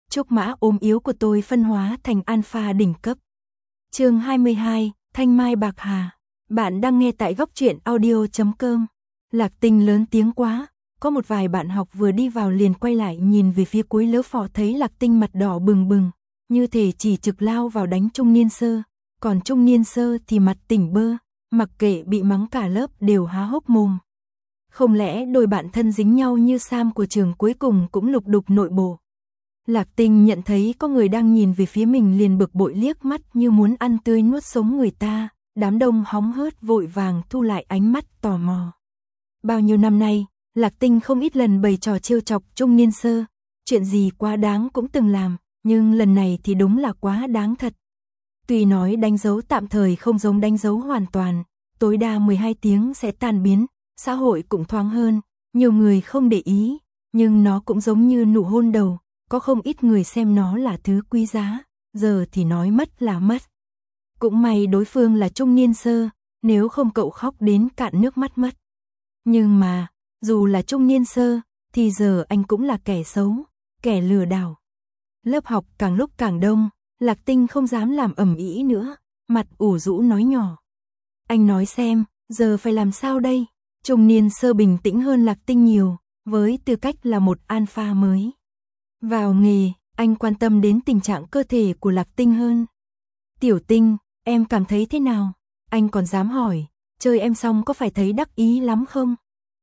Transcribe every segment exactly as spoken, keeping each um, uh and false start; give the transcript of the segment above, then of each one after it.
Trúc mã ốm yếu của tôi phân hóa thành alpha đỉnh cấp. Chương hai mươi hai, Thanh Mai Bạc Hà. Bạn đang nghe tại góc truyện audio chấm com. Lạc Tinh lớn tiếng quá, có một vài bạn học vừa đi vào liền quay lại nhìn về phía cuối lớp phò, thấy Lạc Tinh mặt đỏ bừng bừng, như thể chỉ trực lao vào đánh Trung Niên Sơ, còn Trung Niên Sơ thì mặt tỉnh bơ, mặc kệ bị mắng cả lớp đều há hốc mồm. Không lẽ đôi bạn thân dính nhau như Sam của trường cuối cùng cũng lục đục nội bộ. Lạc Tinh nhận thấy có người đang nhìn về phía mình liền bực bội liếc mắt như muốn ăn tươi nuốt sống người ta, đám đông hóng hớt vội vàng thu lại ánh mắt tò mò. Bao nhiêu năm nay, Lạc Tinh không ít lần bày trò trêu chọc Trung Niên Sơ, chuyện gì quá đáng cũng từng làm, nhưng lần này thì đúng là quá đáng thật. Tuy nói đánh dấu tạm thời không giống đánh dấu hoàn toàn, tối đa mười hai tiếng sẽ tan biến, xã hội cũng thoáng hơn, nhiều người không để ý, nhưng nó cũng giống như nụ hôn đầu, có không ít người xem nó là thứ quý giá, giờ thì nói mất là mất. Cũng may đối phương là Trung Niên Sơ, nếu không cậu khóc đến cạn nước mắt mất. Nhưng mà, dù là Trung Niên Sơ, thì giờ anh cũng là kẻ xấu, kẻ lừa đảo. Lớp học càng lúc càng đông, Lạc Tinh không dám làm ầm ĩ nữa, mặt ủ rũ nói nhỏ. Anh nói xem, giờ phải làm sao đây? Trung Niên Sơ bình tĩnh hơn Lạc Tinh nhiều, với tư cách là một alpha mới. Vào nghề, anh quan tâm đến tình trạng cơ thể của Lạc Tinh hơn. Tiểu Tinh, em cảm thấy thế nào? Anh còn dám hỏi, chơi em xong có phải thấy đắc ý lắm không?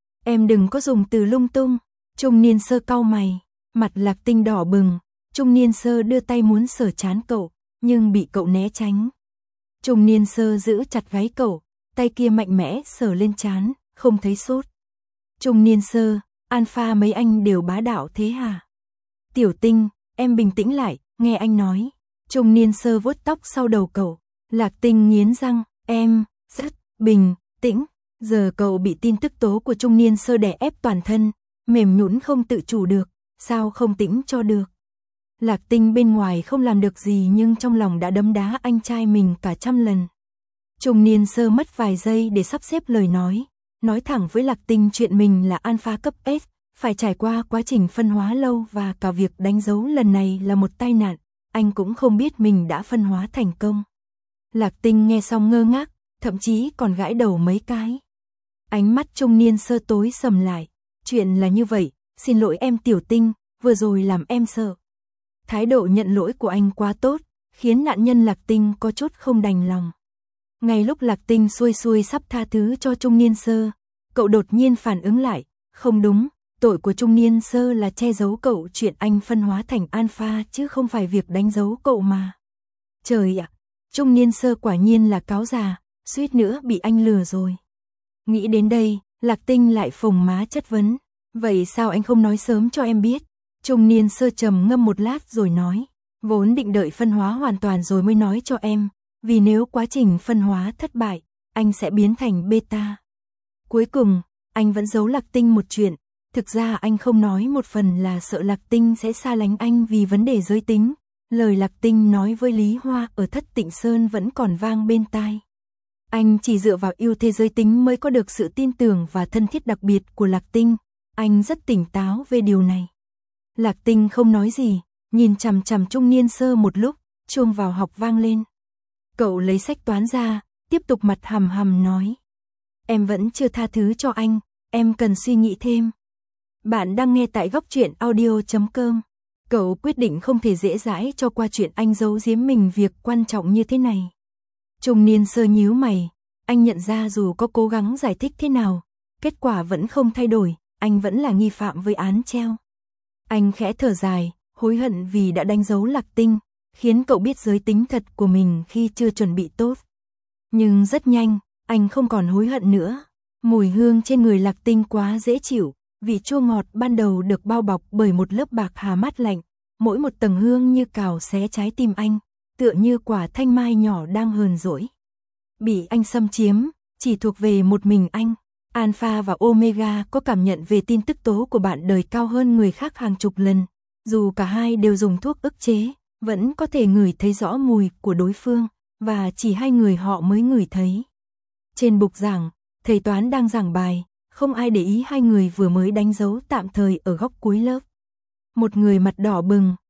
Em đừng có dùng từ lung tung. Trung Niên Sơ cau mày, mặt Lạc Tinh đỏ bừng. Trung Niên Sơ đưa tay muốn sờ trán cậu, nhưng bị cậu né tránh. Trung Niên Sơ giữ chặt gáy cậu, tay kia mạnh mẽ sờ lên trán, không thấy sốt. Trung Niên Sơ, alpha mấy anh đều bá đạo thế hả? Tiểu Tinh, em bình tĩnh lại, nghe anh nói. Trung Niên Sơ vuốt tóc sau đầu cậu. Lạc Tinh nghiến răng, em, rất, bình, tĩnh. Giờ cậu bị tin tức tố của Trung Niên Sơ đè ép toàn thân, mềm nhũn không tự chủ được, sao không tĩnh cho được. Lạc Tinh bên ngoài không làm được gì nhưng trong lòng đã đấm đá anh trai mình cả trăm lần. Trung Niên Sơ mất vài giây để sắp xếp lời nói, nói thẳng với Lạc Tinh chuyện mình là alpha cấp S, phải trải qua quá trình phân hóa lâu và cả việc đánh dấu lần này là một tai nạn, anh cũng không biết mình đã phân hóa thành công. Lạc Tinh nghe xong ngơ ngác, thậm chí còn gãi đầu mấy cái. Ánh mắt Trung Niên Sơ tối sầm lại, chuyện là như vậy, xin lỗi em Tiểu Tinh, vừa rồi làm em sợ. Thái độ nhận lỗi của anh quá tốt, khiến nạn nhân Lạc Tinh có chút không đành lòng. Ngay lúc Lạc Tinh xuôi xuôi sắp tha thứ cho Trung Niên Sơ, cậu đột nhiên phản ứng lại, không đúng, tội của Trung Niên Sơ là che giấu cậu chuyện anh phân hóa thành alpha chứ không phải việc đánh dấu cậu mà. Trời ạ, Trung Niên Sơ quả nhiên là cáo già, suýt nữa bị anh lừa rồi. Nghĩ đến đây, Lạc Tinh lại phồng má chất vấn, vậy sao anh không nói sớm cho em biết? Trung Niên Sơ trầm ngâm một lát rồi nói, vốn định đợi phân hóa hoàn toàn rồi mới nói cho em, vì nếu quá trình phân hóa thất bại, anh sẽ biến thành beta. Cuối cùng, anh vẫn giấu Lạc Tinh một chuyện, thực ra anh không nói một phần là sợ Lạc Tinh sẽ xa lánh anh vì vấn đề giới tính. Lời Lạc Tinh nói với Lý Hoa ở Thất Tịnh Sơn vẫn còn vang bên tai. Anh chỉ dựa vào ưu thế giới tính mới có được sự tin tưởng và thân thiết đặc biệt của Lạc Tinh, anh rất tỉnh táo về điều này. Lạc Tinh không nói gì, nhìn chằm chằm Trung Niên Sơ một lúc, chuông vào học vang lên. Cậu lấy sách toán ra, tiếp tục mặt hầm hầm nói. Em vẫn chưa tha thứ cho anh, em cần suy nghĩ thêm. Bạn đang nghe tại góc truyện audio chấm com. Cậu quyết định không thể dễ dãi cho qua chuyện anh giấu giếm mình việc quan trọng như thế này. Trung Niên Sơ nhíu mày, anh nhận ra dù có cố gắng giải thích thế nào, kết quả vẫn không thay đổi, anh vẫn là nghi phạm với án treo. Anh khẽ thở dài, hối hận vì đã đánh dấu Lạc Tinh, khiến cậu biết giới tính thật của mình khi chưa chuẩn bị tốt. Nhưng rất nhanh, anh không còn hối hận nữa. Mùi hương trên người Lạc Tinh quá dễ chịu, vị chua ngọt ban đầu được bao bọc bởi một lớp bạc hà mát lạnh, mỗi một tầng hương như cào xé trái tim anh, tựa như quả thanh mai nhỏ đang hờn dỗi. Bị anh xâm chiếm, chỉ thuộc về một mình anh. Alpha và Omega có cảm nhận về tin tức tố của bạn đời cao hơn người khác hàng chục lần, dù cả hai đều dùng thuốc ức chế, vẫn có thể ngửi thấy rõ mùi của đối phương, và chỉ hai người họ mới ngửi thấy. Trên bục giảng, thầy toán đang giảng bài, không ai để ý hai người vừa mới đánh dấu tạm thời ở góc cuối lớp. Một người mặt đỏ bừng,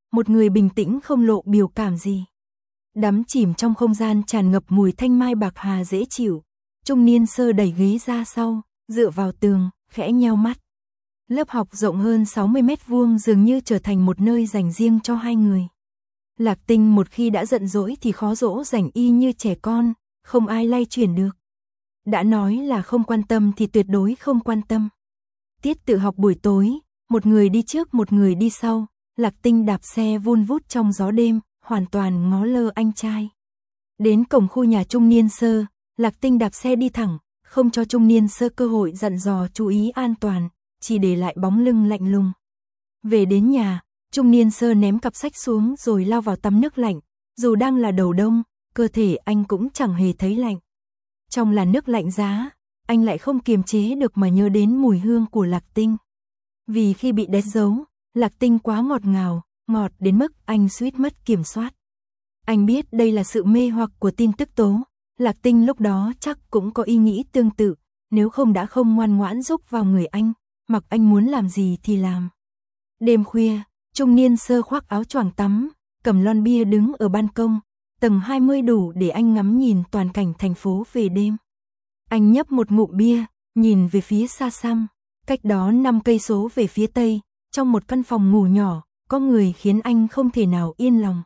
một người bình tĩnh không lộ biểu cảm gì. Đắm chìm trong không gian tràn ngập mùi thanh mai bạc hà dễ chịu, trung niên sơ đẩy ghế ra sau, dựa vào tường, khẽ nheo mắt. Lớp học rộng hơn sáu mươi mét vuông dường như trở thành một nơi dành riêng cho hai người. Lạc Tinh một khi đã giận dỗi thì khó dỗ dành y như trẻ con, không ai lay chuyển được. Đã nói là không quan tâm thì tuyệt đối không quan tâm. Tiết tự học buổi tối, một người đi trước một người đi sau, Lạc Tinh đạp xe vun vút trong gió đêm, hoàn toàn ngó lơ anh trai. Đến cổng khu nhà trung niên sơ, Lạc Tinh đạp xe đi thẳng, không cho trung niên sơ cơ hội dặn dò chú ý an toàn, chỉ để lại bóng lưng lạnh lùng. Về đến nhà, trung niên sơ ném cặp sách xuống rồi lao vào tắm nước lạnh, dù đang là đầu đông, cơ thể anh cũng chẳng hề thấy lạnh. Trong làn nước lạnh giá, anh lại không kiềm chế được mà nhớ đến mùi hương của Lạc Tinh. Vì khi bị đét giấu, Lạc Tinh quá ngọt ngào, ngọt đến mức anh suýt mất kiểm soát. Anh biết đây là sự mê hoặc của tin tức tố, Lạc Tinh lúc đó chắc cũng có ý nghĩ tương tự, nếu không đã không ngoan ngoãn giúp vào người anh, mặc anh muốn làm gì thì làm. Đêm khuya, trung niên sơ khoác áo choàng tắm, cầm lon bia đứng ở ban công, tầng hai mươi đủ để anh ngắm nhìn toàn cảnh thành phố về đêm. Anh nhấp một ngụm bia, nhìn về phía xa xăm, cách đó năm cây số về phía tây, trong một căn phòng ngủ nhỏ, có người khiến anh không thể nào yên lòng.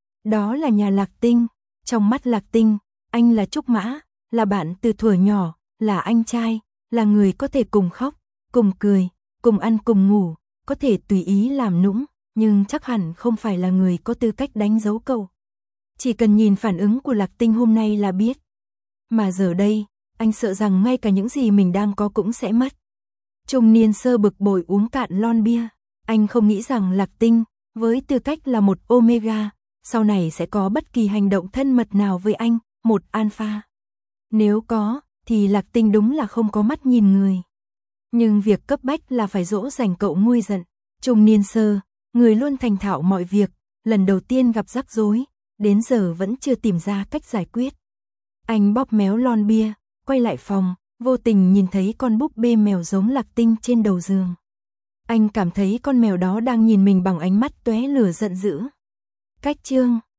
Đó là nhà Lạc Tinh, trong mắt Lạc Tinh, anh là Trúc Mã, là bạn từ thuở nhỏ, là anh trai, là người có thể cùng khóc, cùng cười, cùng ăn cùng ngủ, có thể tùy ý làm nũng, nhưng chắc hẳn không phải là người có tư cách đánh dấu cậu. Chỉ cần nhìn phản ứng của Lạc Tinh hôm nay là biết. Mà giờ đây, anh sợ rằng ngay cả những gì mình đang có cũng sẽ mất. Trung niên sơ bực bội uống cạn lon bia, anh không nghĩ rằng Lạc Tinh, với tư cách là một Omega, sau này sẽ có bất kỳ hành động thân mật nào với anh, một Alpha. Nếu có, thì Lạc Tinh đúng là không có mắt nhìn người. Nhưng việc cấp bách là phải dỗ dành cậu nguôi giận. Trung niên sơ, người luôn thành thạo mọi việc, lần đầu tiên gặp rắc rối, đến giờ vẫn chưa tìm ra cách giải quyết. Anh bóp méo lon bia, quay lại phòng, vô tình nhìn thấy con búp bê mèo giống Lạc Tinh trên đầu giường. Anh cảm thấy con mèo đó đang nhìn mình bằng ánh mắt tóe lửa giận dữ. Cách chương